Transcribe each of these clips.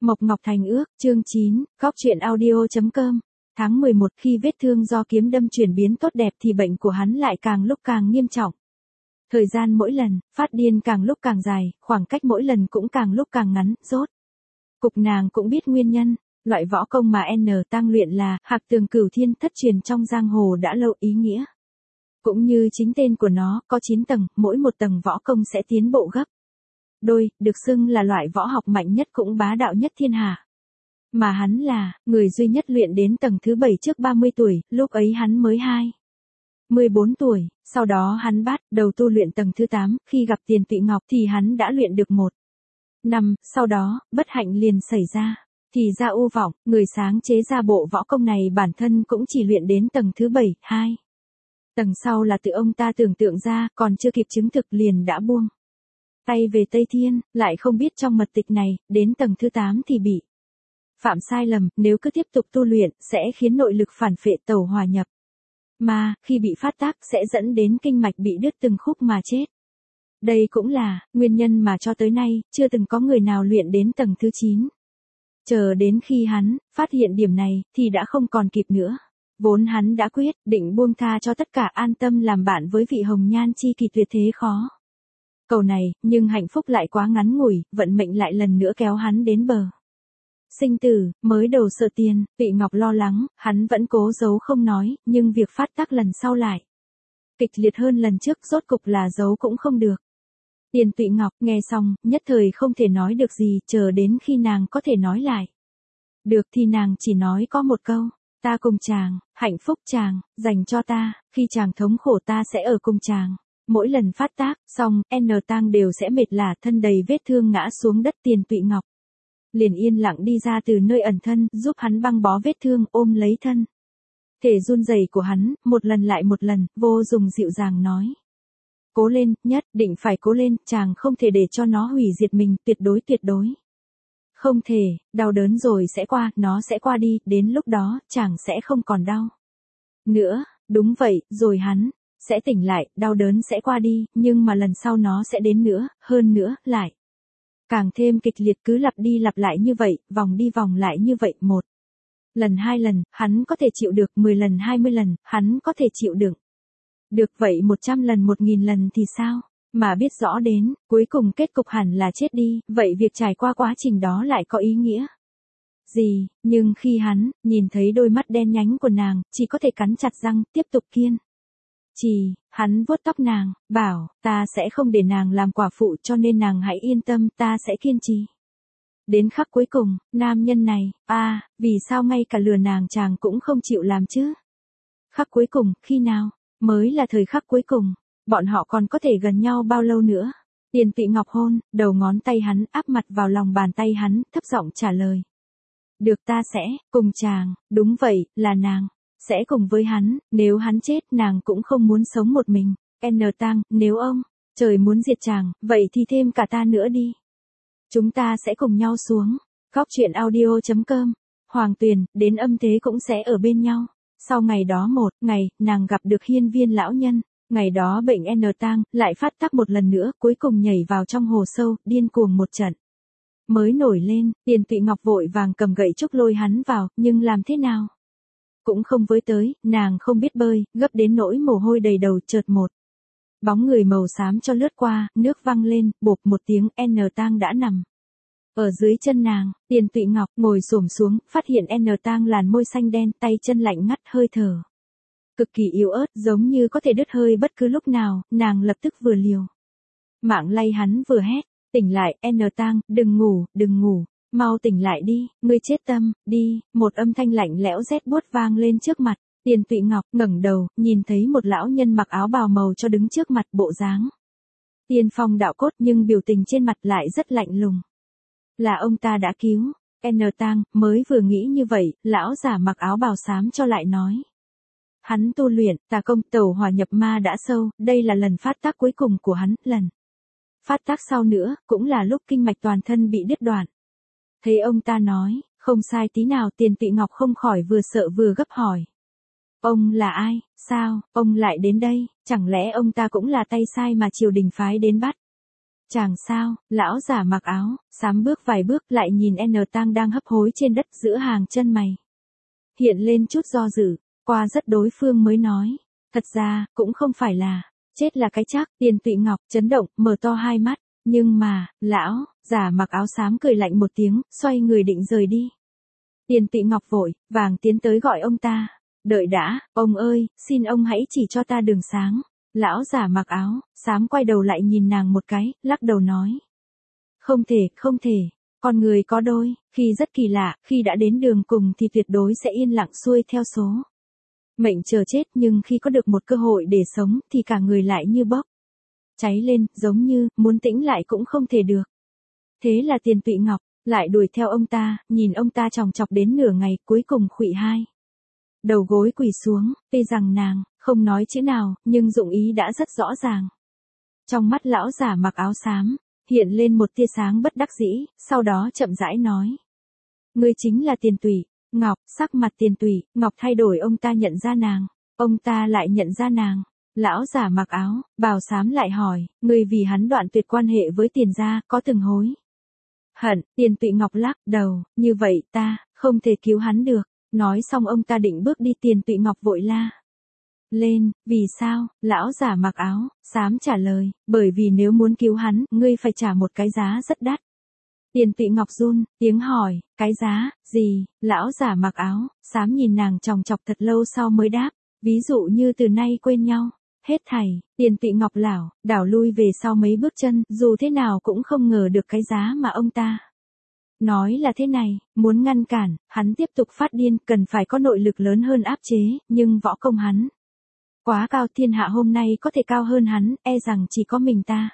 Mộc Ngọc Thành ước, chương 9, Góc truyện audio.com. Tháng 11 khi vết thương do kiếm đâm chuyển biến tốt đẹp thì bệnh của hắn lại càng lúc càng nghiêm trọng. Thời gian mỗi lần, phát điên càng lúc càng dài, khoảng cách mỗi lần cũng càng lúc càng ngắn, rốt. Cục nàng cũng biết nguyên nhân, loại võ công mà N Tăng luyện là Hạc Tường Cửu Thiên thất truyền trong giang hồ đã lâu, ý nghĩa. Cũng như chính tên của nó, có 9 tầng, mỗi một tầng võ công sẽ tiến bộ gấp đôi, được xưng là loại võ học mạnh nhất cũng bá đạo nhất thiên hạ. Mà hắn là người duy nhất luyện đến tầng thứ 7 trước 30 tuổi, lúc ấy hắn mới 14 tuổi, sau đó hắn bắt đầu tu luyện tầng thứ 8, khi gặp Tiền Tụy Ngọc thì hắn đã luyện được 1 năm, sau đó, bất hạnh liền xảy ra. Thì ra U Vọng, người sáng chế ra bộ võ công này bản thân cũng chỉ luyện đến tầng thứ 7, 2 tầng sau là tự ông ta tưởng tượng ra, còn chưa kịp chứng thực liền đã buông tay về Tây Thiên, lại không biết trong mật tịch này, đến tầng thứ 8 thì bị phạm sai lầm, nếu cứ tiếp tục tu luyện, sẽ khiến nội lực phản phệ tẩu hòa nhập. Mà, khi bị phát tác sẽ dẫn đến kinh mạch bị đứt từng khúc mà chết. Đây cũng là nguyên nhân mà cho tới nay, chưa từng có người nào luyện đến tầng thứ 9. Chờ đến khi hắn phát hiện điểm này, thì đã không còn kịp nữa. Vốn hắn đã quyết định buông tha cho tất cả, an tâm làm bạn với vị hồng nhan chi kỷ tuyệt thế khó cầu này, nhưng hạnh phúc lại quá ngắn ngủi, vận mệnh lại lần nữa kéo hắn đến bờ sinh tử. Mới đầu sợ Tiền Tụy Ngọc lo lắng, hắn vẫn cố giấu không nói, nhưng việc phát tác lần sau lại kịch liệt hơn lần trước, rốt cục là giấu cũng không được. Tiền Tụy Ngọc nghe xong, nhất thời không thể nói được gì, chờ đến khi nàng có thể nói lại được thì nàng chỉ nói có một câu: ta cùng chàng, hạnh phúc chàng dành cho ta, khi chàng thống khổ ta sẽ ở cùng chàng. Mỗi lần phát tác xong, N Tang đều sẽ mệt lả, thân đầy vết thương ngã xuống đất. Tiền Tụy Ngọc liền yên lặng đi ra từ nơi ẩn thân, giúp hắn băng bó vết thương, ôm lấy thân thể run rẩy của hắn, một lần lại một lần, vô dùng dịu dàng nói: cố lên, nhất định phải cố lên, chàng không thể để cho nó hủy diệt mình, tuyệt đối. Không thể, đau đớn rồi sẽ qua, nó sẽ qua đi, đến lúc đó, chàng sẽ không còn đau nữa. Đúng vậy, rồi hắn sẽ tỉnh lại, đau đớn sẽ qua đi, nhưng mà lần sau nó sẽ đến nữa, hơn nữa, lại càng thêm kịch liệt, cứ lặp đi lặp lại như vậy, vòng đi vòng lại như vậy, 1 lần 2 lần, hắn có thể chịu được, 10 lần 20 lần, hắn có thể chịu đựng được, vậy 100 lần 1000 lần thì sao? Mà biết rõ đến, cuối cùng kết cục hẳn là chết đi, vậy việc trải qua quá trình đó lại có ý nghĩa gì? Nhưng khi hắn nhìn thấy đôi mắt đen nhánh của nàng, chỉ có thể cắn chặt răng, tiếp tục kiên trì. Hắn vuốt tóc nàng, bảo: ta sẽ không để nàng làm quả phụ, cho nên nàng hãy yên tâm, ta sẽ kiên trì đến khắc cuối cùng. Nam nhân này, vì sao ngay cả lừa nàng chàng cũng không chịu làm chứ? Khắc cuối cùng, khi nào mới là thời khắc cuối cùng? Bọn họ còn có thể gần nhau bao lâu nữa? Tiền Tụy Ngọc hôn đầu ngón tay hắn, áp mặt vào lòng bàn tay hắn, thấp giọng trả lời: được, ta sẽ cùng chàng. Đúng vậy, là nàng sẽ cùng với hắn, nếu hắn chết nàng cũng không muốn sống một mình. N Tang, nếu ông trời muốn diệt chàng, vậy thì thêm cả ta nữa đi. Chúng ta sẽ cùng nhau xuống. Góc truyện audio.com. Hoàng Tuyền, đến âm thế cũng sẽ ở bên nhau. Sau ngày đó một ngày, nàng gặp được Hiên Viên lão nhân. Ngày đó bệnh N Tang lại phát tác một lần nữa, cuối cùng nhảy vào trong hồ sâu, điên cuồng một trận mới nổi lên. Tiền Tụy Ngọc vội vàng cầm gậy trúc lôi hắn vào, nhưng làm thế nào cũng không với tới, nàng không biết bơi, gấp đến nỗi mồ hôi đầy đầu. Chợt một bóng người màu xám cho lướt qua, nước văng lên, bộp một tiếng, N Tang đã nằm ở dưới chân nàng. Tiền Tụy Ngọc ngồi xổm xuống, phát hiện N Tang làn môi xanh đen, tay chân lạnh ngắt, hơi thở cực kỳ yếu ớt, giống như có thể đứt hơi bất cứ lúc nào. Nàng lập tức vừa liều mạng lay hắn vừa hét: tỉnh lại, N Tang, đừng ngủ, mau tỉnh lại đi, ngươi chết tâm, đi. Một âm thanh lạnh lẽo rét buốt vang lên trước mặt. Tiền Tụy Ngọc ngẩng đầu, nhìn thấy một lão nhân mặc áo bào màu cho đứng trước mặt, bộ dáng tiên phong đạo cốt, nhưng biểu tình trên mặt lại rất lạnh lùng. Là ông ta đã cứu N Tang. Mới vừa nghĩ như vậy, lão giả mặc áo bào xám cho lại nói: hắn tu luyện tà công, tẩu hỏa nhập ma đã sâu, đây là lần phát tác cuối cùng của hắn, lần phát tác sau nữa, cũng là lúc kinh mạch toàn thân bị đứt đoạn. Thấy ông ta nói, không sai tí nào, Tiền Tụy Ngọc không khỏi vừa sợ vừa gấp hỏi: ông là ai, sao, ông lại đến đây, chẳng lẽ ông ta cũng là tay sai mà triều đình phái đến bắt? Chàng sao, lão giả mặc áo, xám bước vài bước lại nhìn N Tang đang hấp hối trên đất giữa hàng chân mày. Hiện lên chút do dự, qua rất đối phương mới nói. Thật ra, cũng không phải là, chết là cái chắc, Tiền Tụy Ngọc chấn động, mở to hai mắt. Nhưng mà, lão, giả mặc áo xám cười lạnh một tiếng, xoay người định rời đi. Tiền Tụy Ngọc vội, vàng tiến tới gọi ông ta. Đợi đã, ông ơi, xin ông hãy chỉ cho ta đường sáng. Lão giả mặc áo, xám quay đầu lại nhìn nàng một cái, lắc đầu nói. Không thể, không thể, con người có đôi, khi rất kỳ lạ, khi đã đến đường cùng thì tuyệt đối sẽ yên lặng xuôi theo số. Mệnh chờ chết nhưng khi có được một cơ hội để sống thì cả người lại như bốc cháy lên, giống như, muốn tĩnh lại cũng không thể được. Thế là Tiền Tụy Ngọc, lại đuổi theo ông ta, nhìn ông ta chòng chọc đến nửa ngày, cuối cùng khuỵu hai. Đầu gối quỳ xuống, tuy rằng nàng, không nói chữ nào, nhưng dụng ý đã rất rõ ràng. Trong mắt lão giả mặc áo xám, hiện lên một tia sáng bất đắc dĩ, sau đó chậm rãi nói. Ngươi chính là Tiền Tụy Ngọc, sắc mặt Tiền Tụy Ngọc thay đổi, ông ta nhận ra nàng. Ông ta lại nhận ra nàng. Lão giả mặc áo, bào xám lại hỏi, ngươi vì hắn đoạn tuyệt quan hệ với Tiền gia, có từng hối hận? Tiền Tụy Ngọc lắc đầu, như vậy ta, không thể cứu hắn được. Nói xong ông ta định bước đi, Tiền Tụy Ngọc vội la lên, vì sao? Lão giả mặc áo xám trả lời, bởi vì nếu muốn cứu hắn, ngươi phải trả một cái giá rất đắt. Tiền Tụy Ngọc run tiếng hỏi, cái giá gì? Lão giả mặc áo xám nhìn nàng chòng chọc thật lâu sau mới đáp, ví dụ như từ nay quên nhau, hết thảy. Tiền Tụy Ngọc lảo đảo lui về sau mấy bước chân, dù thế nào cũng không ngờ được cái giá mà ông ta nói là thế này. Muốn ngăn cản hắn tiếp tục phát điên, cần phải có nội lực lớn hơn áp chế, nhưng võ công hắn quá cao, thiên hạ hôm nay có thể cao hơn hắn, e rằng chỉ có mình ta.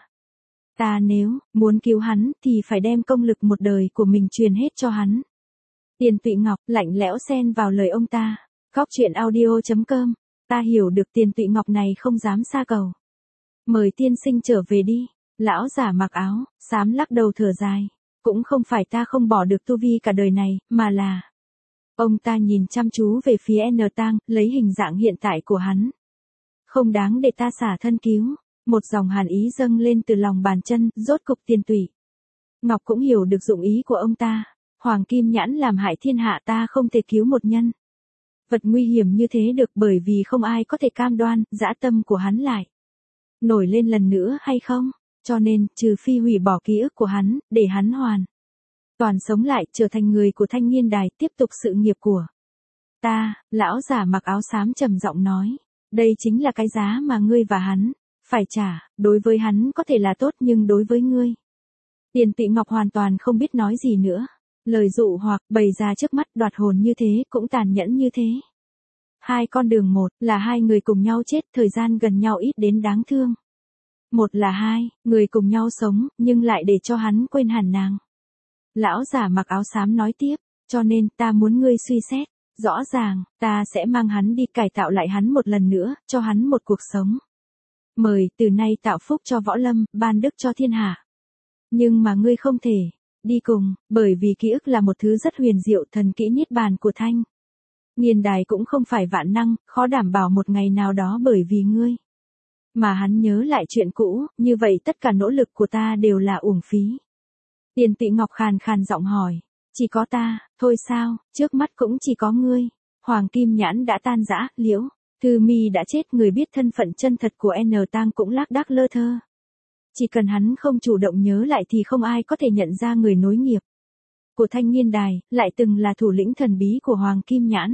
Ta nếu muốn cứu hắn thì phải đem công lực một đời của mình truyền hết cho hắn. Tiền Tụy Ngọc lạnh lẽo xen vào lời ông ta. Góc truyện audio.com. Ta hiểu được Tiền Tụy Ngọc này không dám xa cầu. Mời tiên sinh trở về đi. Lão giả mặc áo xám lắc đầu thở dài. Cũng không phải ta không bỏ được tu vi cả đời này, mà là... Ông ta nhìn chăm chú về phía N Tang, lấy hình dạng hiện tại của hắn. Không đáng để ta xả thân cứu. Một dòng hàn ý dâng lên từ lòng bàn chân, rốt cục Tiền Tụy Ngọc cũng hiểu được dụng ý của ông ta. Hoàng kim nhãn làm hại thiên hạ, ta không thể cứu một nhân vật nguy hiểm như thế được, bởi vì không ai có thể cam đoan dã tâm của hắn lại nổi lên lần nữa hay không. Cho nên, trừ phi hủy bỏ ký ức của hắn, để hắn hoàn toàn sống lại, trở thành người của Thanh Nghiên Đài, tiếp tục sự nghiệp của ta. Lão giả mặc áo xám trầm giọng nói, đây chính là cái giá mà ngươi và hắn phải trả. Đối với hắn có thể là tốt, nhưng đối với ngươi. Tiền Tụy Ngọc hoàn toàn không biết nói gì nữa. Lời dụ hoặc bày ra trước mắt, đoạt hồn như thế, cũng tàn nhẫn như thế. Hai con đường, một là hai người cùng nhau chết, thời gian gần nhau ít đến đáng thương. Một là hai người cùng nhau sống, nhưng lại để cho hắn quên hẳn nàng. Lão giả mặc áo xám nói tiếp, cho nên ta muốn ngươi suy xét. Rõ ràng, ta sẽ mang hắn đi cải tạo lại hắn một lần nữa, cho hắn một cuộc sống. Mời, từ nay tạo phúc cho võ lâm, ban đức cho thiên hạ. Nhưng mà ngươi không thể đi cùng, bởi vì ký ức là một thứ rất huyền diệu, thần kỹ niết bàn của Thanh Nghiên Đài cũng không phải vạn năng, khó đảm bảo một ngày nào đó bởi vì ngươi mà hắn nhớ lại chuyện cũ, như vậy tất cả nỗ lực của ta đều là uổng phí. Tiền Tụy Ngọc khàn khàn giọng hỏi, chỉ có ta, thôi sao, trước mắt cũng chỉ có ngươi. Hoàng kim nhãn đã tan rã, Liễu Thư Mi đã chết, người biết thân phận chân thật của N Tang cũng lác đác lơ thơ. Chỉ cần hắn không chủ động nhớ lại thì không ai có thể nhận ra người nối nghiệp của Thanh Nghiên Đài, lại từng là thủ lĩnh thần bí của Hoàng Kim Nhãn.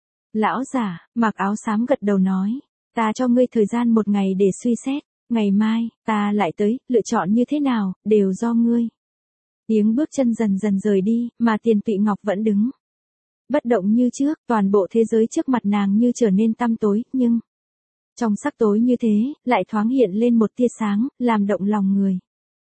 Lão giả mặc áo xám gật đầu nói, ta cho ngươi thời gian một ngày để suy xét, ngày mai, ta lại tới, lựa chọn như thế nào, đều do ngươi. Tiếng bước chân dần dần rời đi, mà Tiền Tụy Ngọc vẫn đứng bất động như trước, toàn bộ thế giới trước mặt nàng như trở nên tăm tối, nhưng trong sắc tối như thế, lại thoáng hiện lên một tia sáng, làm động lòng người.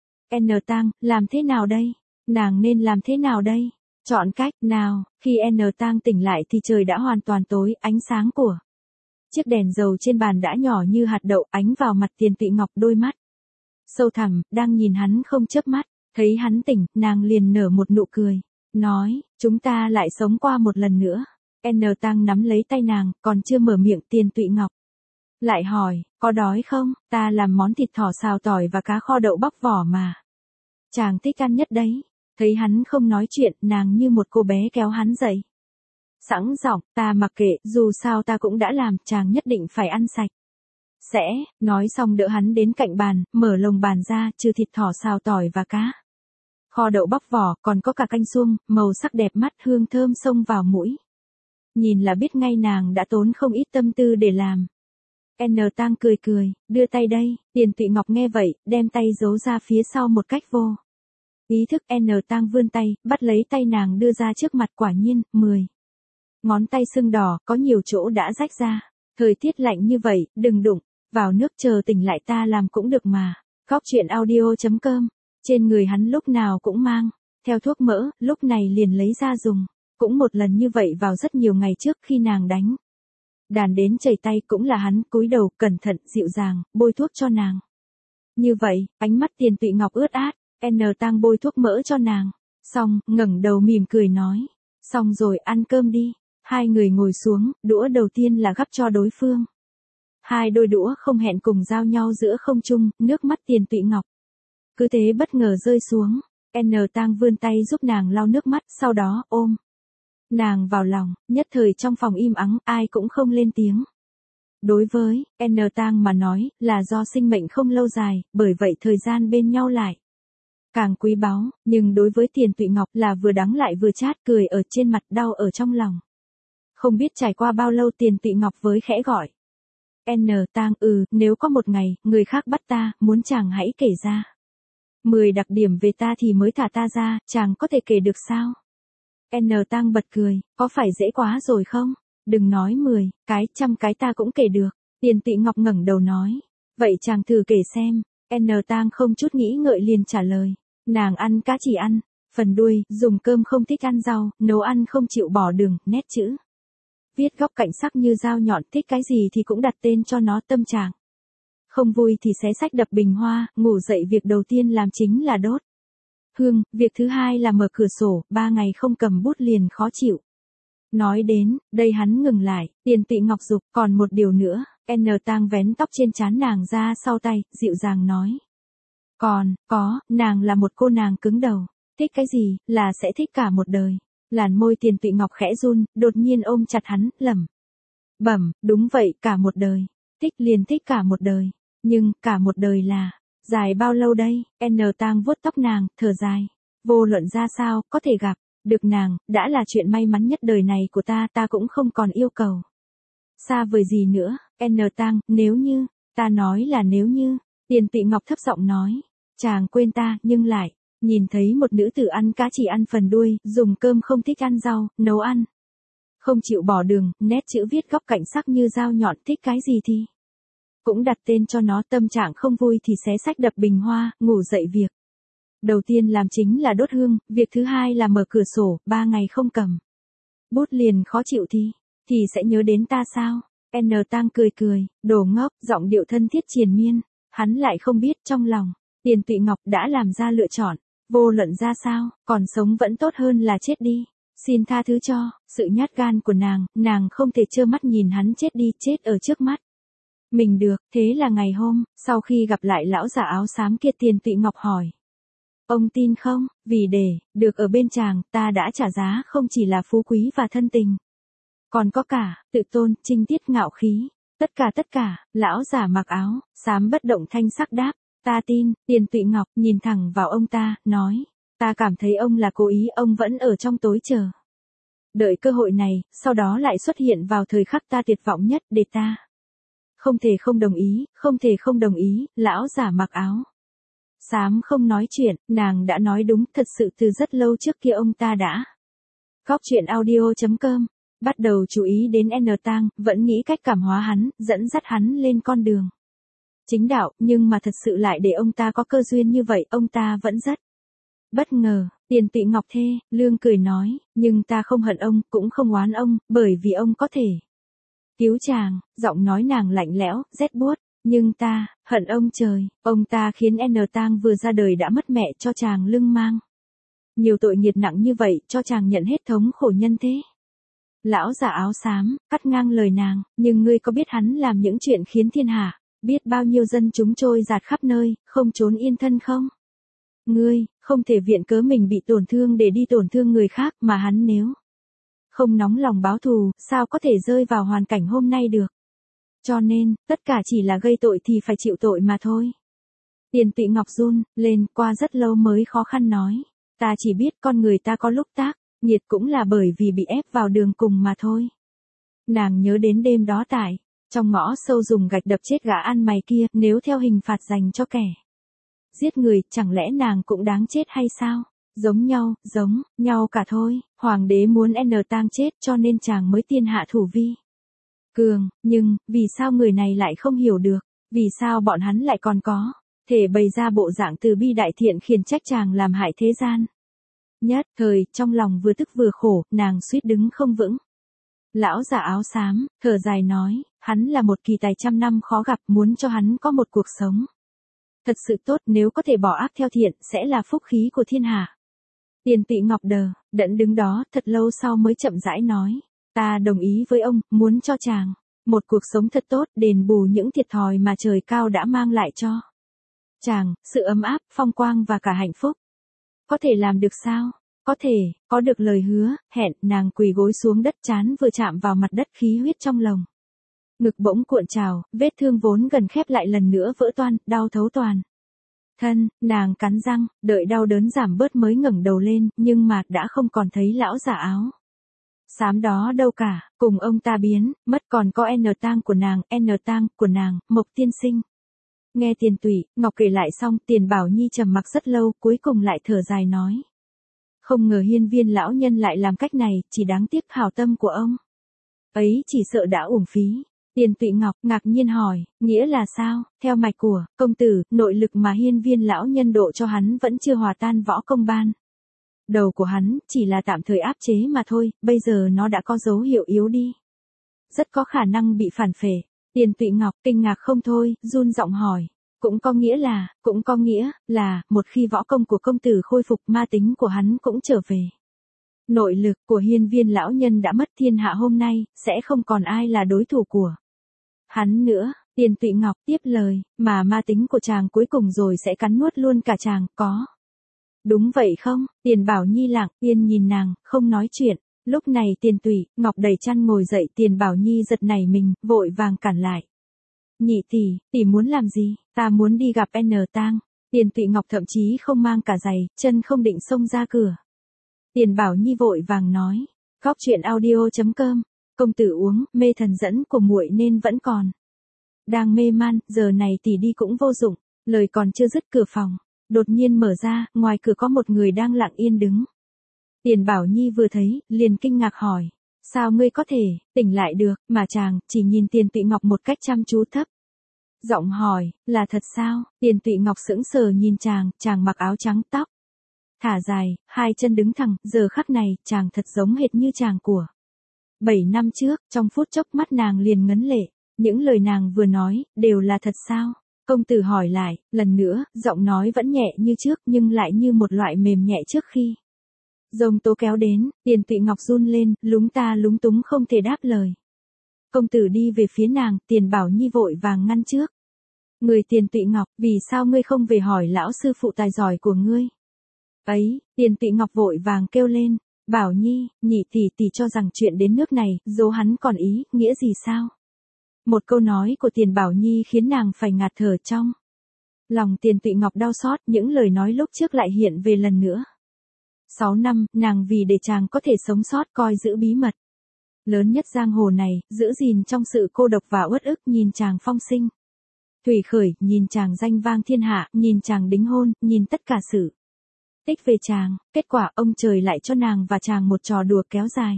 N Tang, làm thế nào đây? Nàng nên làm thế nào đây? Chọn cách nào? Khi N Tang tỉnh lại thì trời đã hoàn toàn tối, ánh sáng của chiếc đèn dầu trên bàn đã nhỏ như hạt đậu, ánh vào mặt Tiền Tụy Ngọc, đôi mắt sâu thẳm, đang nhìn hắn không chớp mắt. Thấy hắn tỉnh, nàng liền nở một nụ cười, nói, chúng ta lại sống qua một lần nữa. N Tang nắm lấy tay nàng, còn chưa mở miệng, Tiền Tụy Ngọc Lại hỏi, có đói không, ta làm món thịt thỏ xào tỏi và cá kho đậu bóc vỏ mà. Chàng thích ăn nhất đấy. Thấy hắn không nói chuyện, nàng như một cô bé kéo hắn dậy. Sẵn giọng, ta mặc kệ, dù sao ta cũng đã làm, chàng nhất định phải ăn sạch. Sẽ, nói xong đỡ hắn đến cạnh bàn, mở lồng bàn ra, trừ thịt thỏ xào tỏi và cá kho đậu bóc vỏ, còn có cả canh suông, màu sắc đẹp mắt, hương thơm xông vào mũi. Nhìn là biết ngay nàng đã tốn không ít tâm tư để làm. N Tang cười cười, đưa tay đây, Tiền Tụy Ngọc nghe vậy, đem tay giấu ra phía sau một cách vô ý thức. N Tang vươn tay, bắt lấy tay nàng đưa ra trước mặt, quả nhiên, 10 ngón tay sưng đỏ, có nhiều chỗ đã rách ra. Thời tiết lạnh như vậy, đừng đụng, vào nước chờ tỉnh lại ta làm cũng được mà. Góc truyện audio.com, trên người hắn lúc nào cũng mang theo thuốc mỡ, lúc này liền lấy ra dùng. Cũng một lần như vậy vào rất nhiều ngày trước khi nàng đánh đàn đến chảy tay, cũng là hắn cúi đầu, cẩn thận, dịu dàng, bôi thuốc cho nàng. Như vậy, ánh mắt Tiền Tụy Ngọc ướt át, N Tang bôi thuốc mỡ cho nàng. Xong, ngẩng đầu mỉm cười nói. Xong rồi, ăn cơm đi. Hai người ngồi xuống, đũa đầu tiên là gắp cho đối phương. Hai đôi đũa không hẹn cùng giao nhau giữa không trung, nước mắt Tiền Tụy Ngọc cứ thế bất ngờ rơi xuống. N Tang vươn tay giúp nàng lau nước mắt, sau đó, ôm nàng vào lòng, nhất thời trong phòng im ắng, ai cũng không lên tiếng. Đối với N Tang mà nói, là do sinh mệnh không lâu dài, bởi vậy thời gian bên nhau lại càng quý báu, nhưng đối với Tiền Tụy Ngọc là vừa đắng lại vừa chát, cười ở trên mặt, đau ở trong lòng. Không biết trải qua bao lâu Tiền Tụy Ngọc với khẽ gọi. N Tang, nếu có một ngày, người khác bắt ta, muốn chàng hãy kể ra 10 đặc điểm về ta thì mới thả ta ra, chàng có thể kể được sao? N Tang bật cười, có phải dễ quá rồi không? Đừng nói 10 cái, 100 cái ta cũng kể được. Tiền Tụy Ngọc ngẩng đầu nói. Vậy chàng thử kể xem. N Tang không chút nghĩ ngợi liền trả lời. Nàng ăn cá chỉ ăn phần đuôi, dùng cơm không thích ăn rau, nấu ăn không chịu bỏ đường, nét chữ viết góc cạnh sắc như dao nhọn, thích cái gì thì cũng đặt tên cho nó. Tâm trạng không vui thì xé sách đập bình hoa, ngủ dậy việc đầu tiên làm chính là đốt hương, việc thứ hai là mở cửa sổ, 3 ngày không cầm bút liền khó chịu. Nói đến đây hắn ngừng lại, Tiền Tụy Ngọc dục, còn một điều nữa. N Tang vén tóc trên trán nàng ra sau tay, dịu dàng nói. Còn, nàng là một cô nàng cứng đầu, thích cái gì, là sẽ thích cả một đời. Làn môi Tiền Tụy Ngọc khẽ run, đột nhiên ôm chặt hắn, lẩm bẩm, đúng vậy, cả một đời. Thích liền thích cả một đời. Nhưng, cả một đời là dài bao lâu đây? N Tang vuốt tóc nàng, thở dài. Vô luận ra sao, có thể gặp được nàng, đã là chuyện may mắn nhất đời này của ta, ta cũng không còn yêu cầu xa vời gì nữa. N Tang, nếu như, ta nói là nếu như, Tiền Tụy Ngọc thấp giọng nói, chàng quên ta, nhưng lại nhìn thấy một nữ tử ăn cá chỉ ăn phần đuôi, dùng cơm không thích ăn rau, nấu ăn không chịu bỏ đường, nét chữ viết góc cạnh sắc như dao nhọn, thích cái gì thì cũng đặt tên cho nó. Tâm trạng không vui thì xé sách đập bình hoa, ngủ dậy việc đầu tiên làm chính là đốt hương, việc thứ hai là mở cửa sổ, 3 ngày không cầm bút liền khó chịu thì sẽ nhớ đến ta sao? N Tang cười cười, đồ ngốc, giọng điệu thân thiết triền miên. Hắn lại không biết trong lòng Tiền Tụy Ngọc đã làm ra lựa chọn, vô luận ra sao, còn sống vẫn tốt hơn là chết đi. Xin tha thứ cho sự nhát gan của nàng không thể trơ mắt nhìn hắn chết đi, chết ở trước mắt mình được. Thế là ngày hôm sau khi gặp lại lão già áo xám kia, Tiền Tụy Ngọc hỏi. Ông tin không, vì để được ở bên chàng, ta đã trả giá không chỉ là phú quý và thân tình, còn có cả tự tôn, trinh tiết, ngạo khí. Tất cả, lão già mặc áo xám bất động thanh sắc đáp. Ta tin. Tiền Tụy Ngọc nhìn thẳng vào ông ta, nói. Ta cảm thấy ông là cố ý, ông vẫn ở trong tối chờ đợi cơ hội này, sau đó lại xuất hiện vào thời khắc ta tuyệt vọng nhất, để ta không thể không đồng ý. Lão già mặc áo xám không nói chuyện, nàng đã nói đúng, thật sự từ rất lâu trước kia ông ta đã. Góc truyện audio.com, bắt đầu chú ý đến N Tang, vẫn nghĩ cách cảm hóa hắn, dẫn dắt hắn lên con đường chính đạo, nhưng mà thật sự lại để ông ta có cơ duyên như vậy, ông ta vẫn rất bất ngờ. Tiền Tụy Ngọc thê lương cười nói, nhưng ta không hận ông, cũng không oán ông, bởi vì ông có thể cứu chàng. Giọng nói nàng lạnh lẽo, rét buốt. Nhưng ta hận ông trời, ông ta khiến N Tang vừa ra đời đã mất mẹ, cho chàng lưng mang nhiều tội nghiệp nặng như vậy, cho chàng nhận hết thống khổ nhân thế. Lão già áo xám, cắt ngang lời nàng, nhưng ngươi có biết hắn làm những chuyện khiến thiên hạ, biết bao nhiêu dân chúng trôi dạt khắp nơi, không trốn yên thân không? Ngươi, không thể viện cớ mình bị tổn thương để đi tổn thương người khác, mà hắn nếu không nóng lòng báo thù, sao có thể rơi vào hoàn cảnh hôm nay được? Cho nên, tất cả chỉ là gây tội thì phải chịu tội mà thôi. Tiền Tụy Ngọc run lên, qua rất lâu mới khó khăn nói. Ta chỉ biết con người ta có lúc tác, nghiệt cũng là bởi vì bị ép vào đường cùng mà thôi. Nàng nhớ đến đêm đó tại trong ngõ sâu dùng gạch đập chết gã ăn mày kia, nếu theo hình phạt dành cho kẻ giết người, chẳng lẽ nàng cũng đáng chết hay sao? Giống nhau cả thôi, hoàng đế muốn N tang chết cho nên chàng mới tiên hạ thủ vi cường, nhưng, vì sao người này lại không hiểu được, vì sao bọn hắn lại còn có thể bày ra bộ dạng từ bi đại thiện khiển trách chàng làm hại thế gian. Nhất thời, trong lòng vừa tức vừa khổ, nàng suýt đứng không vững. Lão già áo xám, thở dài nói, hắn là một kỳ tài trăm năm khó gặp, muốn cho hắn có một cuộc sống thật sự tốt, nếu có thể bỏ ác theo thiện, sẽ là phúc khí của thiên hạ. Tiền Tụy Ngọc đẫn đứng đó, thật lâu sau mới chậm rãi nói, ta đồng ý với ông, muốn cho chàng một cuộc sống thật tốt, đền bù những thiệt thòi mà trời cao đã mang lại cho chàng, sự ấm áp, phong quang và cả hạnh phúc. Có thể làm được sao? Có thể, có được lời hứa, hẹn, nàng quỳ gối xuống đất, trán vừa chạm vào mặt đất, khí huyết trong lồng ngực bỗng cuộn trào, vết thương vốn gần khép lại lần nữa vỡ toang, đau thấu toàn thân, nàng cắn răng, đợi đau đớn giảm bớt mới ngẩng đầu lên, nhưng mà đã không còn thấy lão già áo xám đó đâu cả, cùng ông ta biến mất, còn có N tang của nàng, Mộc tiên sinh. Nghe Tiền Tụy Ngọc kể lại xong, Tiền Bảo Nhi trầm mặc rất lâu, cuối cùng lại thở dài nói, không ngờ hiên viên lão nhân lại làm cách này, chỉ đáng tiếc hảo tâm của ông ấy chỉ sợ đã uổng phí. Tiền Tụy Ngọc ngạc nhiên hỏi, nghĩa là sao? Theo mạch của công tử, nội lực mà hiên viên lão nhân độ cho hắn vẫn chưa hòa tan võ công ban đầu của hắn, chỉ là tạm thời áp chế mà thôi, bây giờ nó đã có dấu hiệu yếu đi, rất có khả năng bị phản phệ. Tiền Tụy Ngọc kinh ngạc không thôi, run giọng hỏi, cũng có nghĩa là, một khi võ công của công tử khôi phục, ma tính của hắn cũng trở về. Nội lực của hiên viên lão nhân đã mất, thiên hạ hôm nay, sẽ không còn ai là đối thủ của hắn nữa. Tiền Tụy Ngọc tiếp lời, mà ma tính của chàng cuối cùng rồi sẽ cắn nuốt luôn cả chàng, có đúng vậy không? Tiền Bảo Nhi lặng yên nhìn nàng, không nói chuyện. Lúc này Tiền Tụy Ngọc đẩy chăn ngồi dậy, Tiền Bảo Nhi giật nảy mình, vội vàng cản lại. Nhị tỷ muốn làm gì? Ta muốn đi gặp N tang. Tiền Tụy Ngọc thậm chí không mang cả giày, chân không định xông ra cửa. Tiền Bảo Nhi vội vàng nói, Góc Truyện Audio.com, công tử uống mê thần dẫn của muội nên vẫn còn đang mê man, giờ này tỷ đi cũng vô dụng. Lời còn chưa dứt, cửa phòng đột nhiên mở ra, ngoài cửa có một người đang lặng yên đứng. Tiền Bảo Nhi vừa thấy, liền kinh ngạc hỏi, sao ngươi có thể tỉnh lại được? Mà chàng chỉ nhìn Tiền Tụy Ngọc một cách chăm chú, thấp giọng hỏi, là thật sao? Tiền Tụy Ngọc sững sờ nhìn chàng mặc áo trắng, tóc thả dài, hai chân đứng thẳng, giờ khắc này, chàng thật giống hệt như chàng của 7 năm trước. Trong phút chốc mắt nàng liền ngấn lệ, những lời nàng vừa nói, đều là thật sao? Công tử hỏi lại, lần nữa, giọng nói vẫn nhẹ như trước, nhưng lại như một loại mềm nhẹ trước khi giông tố kéo đến. Tiền Tụy Ngọc run lên, lúng túng không thể đáp lời. Công tử đi về phía nàng, Tiền Bảo Nhi vội vàng ngăn trước. Người Tiền Tụy Ngọc, vì sao ngươi không về hỏi lão sư phụ tài giỏi của ngươi? Ấy, Tiền Tụy Ngọc vội vàng kêu lên, Bảo Nhi, nhị tỷ cho rằng chuyện đến nước này, dỗ hắn còn ý, nghĩa gì sao? Một câu nói của Tiền Bảo Nhi khiến nàng phải ngạt thở trong lòng. Tiền Tụy Ngọc đau xót, những lời nói lúc trước lại hiện về lần nữa. 6 năm, nàng vì để chàng có thể sống sót, coi giữ bí mật lớn nhất giang hồ này, giữ gìn trong sự cô độc và uất ức, nhìn chàng phong sinh thủy khởi, nhìn chàng danh vang thiên hạ, nhìn chàng đính hôn, nhìn tất cả sự tích về chàng. Kết quả ông trời lại cho nàng và chàng một trò đùa kéo dài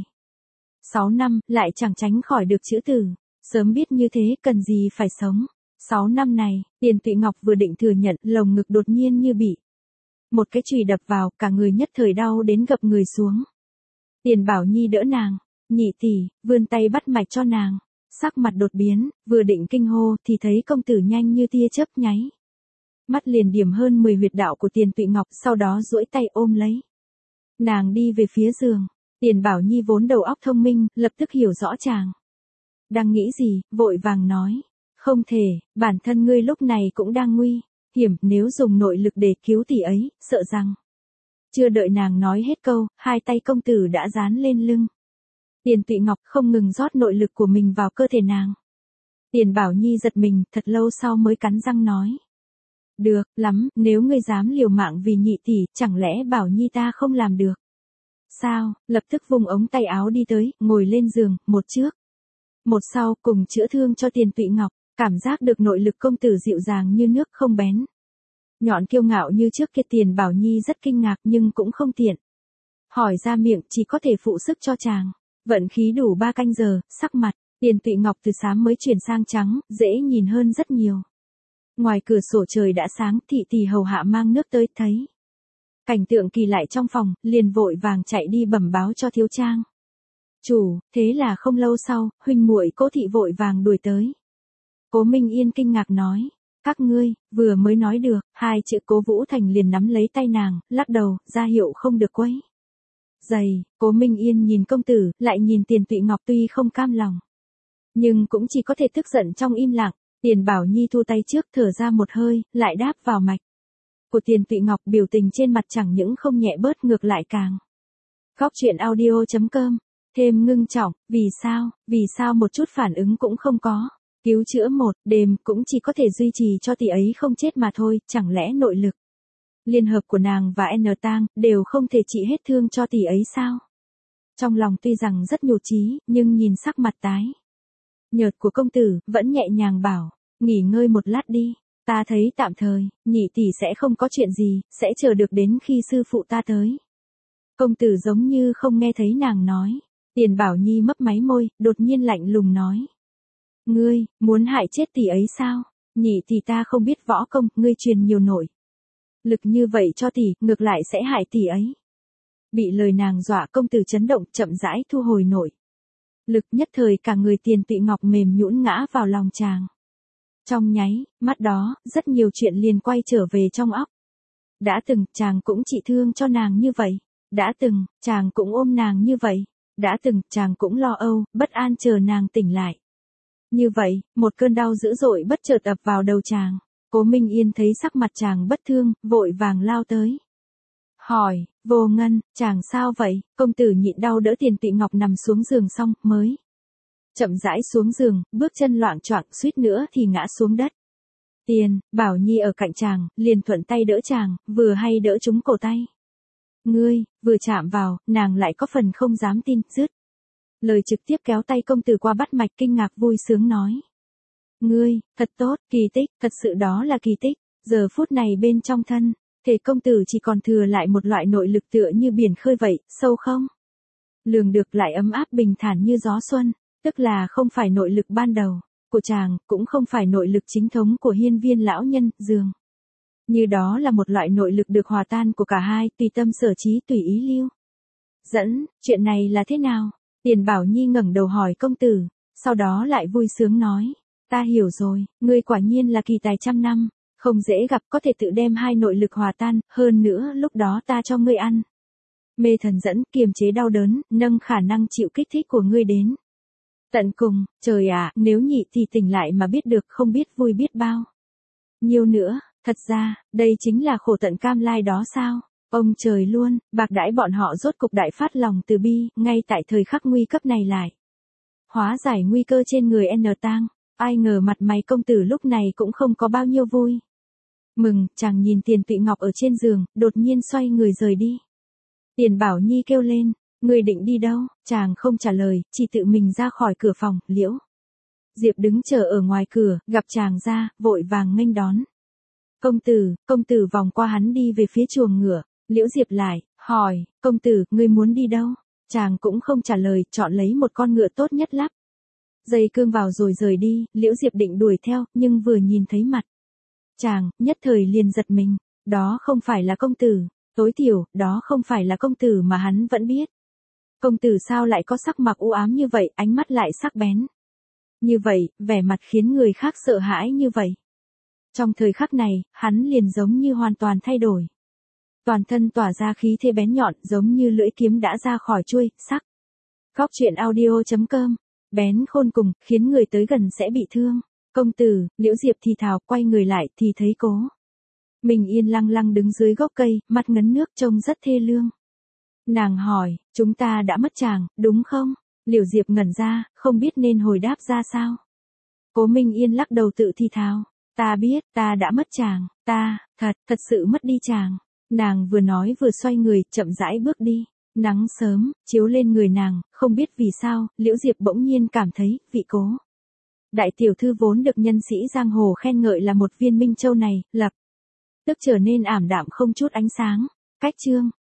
6 năm, lại chẳng tránh khỏi được chữ tử. Sớm biết như thế, cần gì phải sống 6 năm này. Tiền Tụy Ngọc vừa định thừa nhận, lồng ngực đột nhiên như bị một cái chùy đập vào, cả người nhất thời đau đến gập người xuống. Tiền Bảo Nhi đỡ nàng, nhị tỷ, vươn tay bắt mạch cho nàng. Sắc mặt đột biến, vừa định kinh hô thì thấy công tử nhanh như tia chớp nháy mắt liền điểm hơn 10 huyệt đạo của Tiền Tụy Ngọc, sau đó duỗi tay ôm lấy nàng đi về phía giường. Tiền Bảo Nhi vốn đầu óc thông minh, lập tức hiểu rõ chàng đang nghĩ gì, vội vàng nói. Không thể, bản thân ngươi lúc này cũng đang nguy hiểm, nếu dùng nội lực để cứu tỷ ấy, sợ rằng. Chưa đợi nàng nói hết câu, hai tay công tử đã dán lên lưng. Tiền Tụy Ngọc không ngừng rót nội lực của mình vào cơ thể nàng. Tiền Bảo Nhi giật mình, thật lâu sau mới cắn răng nói. Được, lắm, nếu ngươi dám liều mạng vì nhị tỷ, chẳng lẽ Bảo Nhi ta không làm được? Sao, lập tức vùng ống tay áo đi tới, ngồi lên giường, một trước. Một sau, cùng chữa thương cho Tiền Tụy Ngọc, cảm giác được nội lực công tử dịu dàng như nước không bén. Nhọn kiêu ngạo như trước kia Tiền Bảo Nhi rất kinh ngạc nhưng cũng không tiện. Hỏi ra miệng chỉ có thể phụ sức cho chàng. Vận khí đủ 3 canh giờ, sắc mặt, Tiền Tụy Ngọc từ xám mới chuyển sang trắng, dễ nhìn hơn rất nhiều. Ngoài cửa sổ trời đã sáng, thị tỳ hầu hạ mang nước tới, thấy cảnh tượng kỳ lạ trong phòng, liền vội vàng chạy đi bẩm báo cho thiếu trang. Chủ, thế là không lâu sau, huynh muội Cố thị vội vàng đuổi tới. Cố Minh Yên kinh ngạc nói, các ngươi, vừa mới nói được, hai chữ Cố Vũ Thành liền nắm lấy tay nàng, lắc đầu, ra hiệu không được quấy giày. Cố Minh Yên nhìn công tử, lại nhìn Tiền Tụy Ngọc tuy không cam lòng, nhưng cũng chỉ có thể tức giận trong im lặng. Tiền Bảo Nhi thu tay trước thở ra một hơi, lại đáp vào mạch của Tiền Tụy Ngọc, biểu tình trên mặt chẳng những không nhẹ bớt ngược lại càng. Góc truyện audio.com, thêm ngưng trọng, vì sao một chút phản ứng cũng không có. Cứu chữa một đêm cũng chỉ có thể duy trì cho tỷ ấy không chết mà thôi, chẳng lẽ nội lực liên hợp của nàng và N Tang đều không thể trị hết thương cho tỷ ấy sao? Trong lòng tuy rằng rất nhụt chí, nhưng nhìn sắc mặt tái nhợt của công tử, vẫn nhẹ nhàng bảo, nghỉ ngơi một lát đi, ta thấy tạm thời, nhị tỷ sẽ không có chuyện gì, sẽ chờ được đến khi sư phụ ta tới. Công tử giống như không nghe thấy nàng nói. Tiền Bảo Nhi mấp máy môi, đột nhiên lạnh lùng nói. Ngươi, muốn hại chết tỷ ấy sao? Nhị tỷ ta không biết võ công, ngươi truyền nhiều nội lực như vậy cho tỷ, ngược lại sẽ hại tỷ ấy. Bị lời nàng dọa, công tử chấn động, chậm rãi thu hồi nội lực, nhất thời cả người Tiền Tụy Ngọc mềm nhũn ngã vào lòng chàng. Trong nháy mắt đó, rất nhiều chuyện liền quay trở về trong óc. Đã từng, chàng cũng trị thương cho nàng như vậy. Đã từng, chàng cũng ôm nàng như vậy. Đã từng, chàng cũng lo âu, bất an chờ nàng tỉnh lại. Như vậy, một cơn đau dữ dội bất chợt ập vào đầu chàng. Cố Minh Yên thấy sắc mặt chàng bất thương, vội vàng lao tới. Hỏi, Vô Ngân, chàng sao vậy? Công tử nhịn đau đỡ Tiền Tụy Ngọc nằm xuống giường xong, mới chậm rãi xuống giường, bước chân loạng choạng, suýt nữa thì ngã xuống đất. Tiền Bảo Nhi ở cạnh chàng, liền thuận tay đỡ chàng, vừa hay đỡ trúng cổ tay. Ngươi, vừa chạm vào, nàng lại có phần không dám tin, dứt lời trực tiếp kéo tay công tử qua bắt mạch, kinh ngạc vui sướng nói. Ngươi, thật tốt, kỳ tích, thật sự đó là kỳ tích. Giờ phút này bên trong thân thể công tử chỉ còn thừa lại một loại nội lực tựa như biển khơi vậy, sâu không lường được, lại ấm áp bình thản như gió xuân, tức là không phải nội lực ban đầu của chàng, cũng không phải nội lực chính thống của hiên viên lão nhân, dường như đó là một loại nội lực được hòa tan của cả hai, tùy tâm sở trí, tùy ý lưu dẫn. Chuyện này là thế nào? Tiền Bảo Nhi ngẩng đầu hỏi công tử, sau đó lại vui sướng nói, ta hiểu rồi, ngươi quả nhiên là kỳ tài trăm năm, không dễ gặp, có thể tự đem hai nội lực hòa tan, hơn nữa lúc đó ta cho ngươi ăn mê thần dẫn, kiềm chế đau đớn, nâng khả năng chịu kích thích của ngươi đến tận cùng. Trời ạ, nếu nhị thì tỉnh lại mà biết được, không biết vui biết bao nhiêu nữa. Thật ra, đây chính là khổ tận cam lai đó sao? Ông trời luôn, bạc đãi bọn họ, rốt cục đại phát lòng từ bi, ngay tại thời khắc nguy cấp này lại hóa giải nguy cơ trên người N Tang. Ai ngờ mặt mày công tử lúc này cũng không có bao nhiêu vui mừng. Chàng nhìn Tiền Tụy Ngọc ở trên giường, đột nhiên xoay người rời đi. Tiền Bảo Nhi kêu lên, người định đi đâu? Chàng không trả lời, chỉ tự mình ra khỏi cửa phòng. Liễu Diệp đứng chờ ở ngoài cửa, gặp chàng ra, vội vàng nghênh đón. Công tử vòng qua hắn đi về phía chuồng ngựa. Liễu Diệp lại hỏi, công tử, ngươi muốn đi đâu? Chàng cũng không trả lời, chọn lấy một con ngựa tốt nhất lắp dây cương vào rồi rời đi. Liễu Diệp định đuổi theo, nhưng vừa nhìn thấy mặt chàng, nhất thời liền giật mình. Đó không phải là công tử, tối thiểu, đó không phải là công tử mà hắn vẫn biết. Công tử sao lại có sắc mặt u ám như vậy, ánh mắt lại sắc bén như vậy, vẻ mặt khiến người khác sợ hãi như vậy. Trong thời khắc này, hắn liền giống như hoàn toàn thay đổi. Toàn thân tỏa ra khí thế bén nhọn giống như lưỡi kiếm đã ra khỏi chuôi, sắc. Góc truyện audio.com. Bén khôn cùng, khiến người tới gần sẽ bị thương. Công tử, Liễu Diệp thì thào, quay người lại thì thấy Cố Minh Yên lăng lăng đứng dưới gốc cây, mặt ngấn nước trông rất thê lương. Nàng hỏi, chúng ta đã mất chàng, đúng không? Liễu Diệp ngẩn ra, không biết nên hồi đáp ra sao. Cố Minh Yên lắc đầu tự thì thào, ta biết, ta đã mất chàng, thật sự mất đi chàng. Nàng vừa nói vừa xoay người, chậm rãi bước đi. Nắng sớm, chiếu lên người nàng, không biết vì sao, Liễu Diệp bỗng nhiên cảm thấy, vị Cố đại tiểu thư vốn được nhân sĩ giang hồ khen ngợi là một viên minh châu này, lập tức trở nên ảm đạm không chút ánh sáng. Cách chương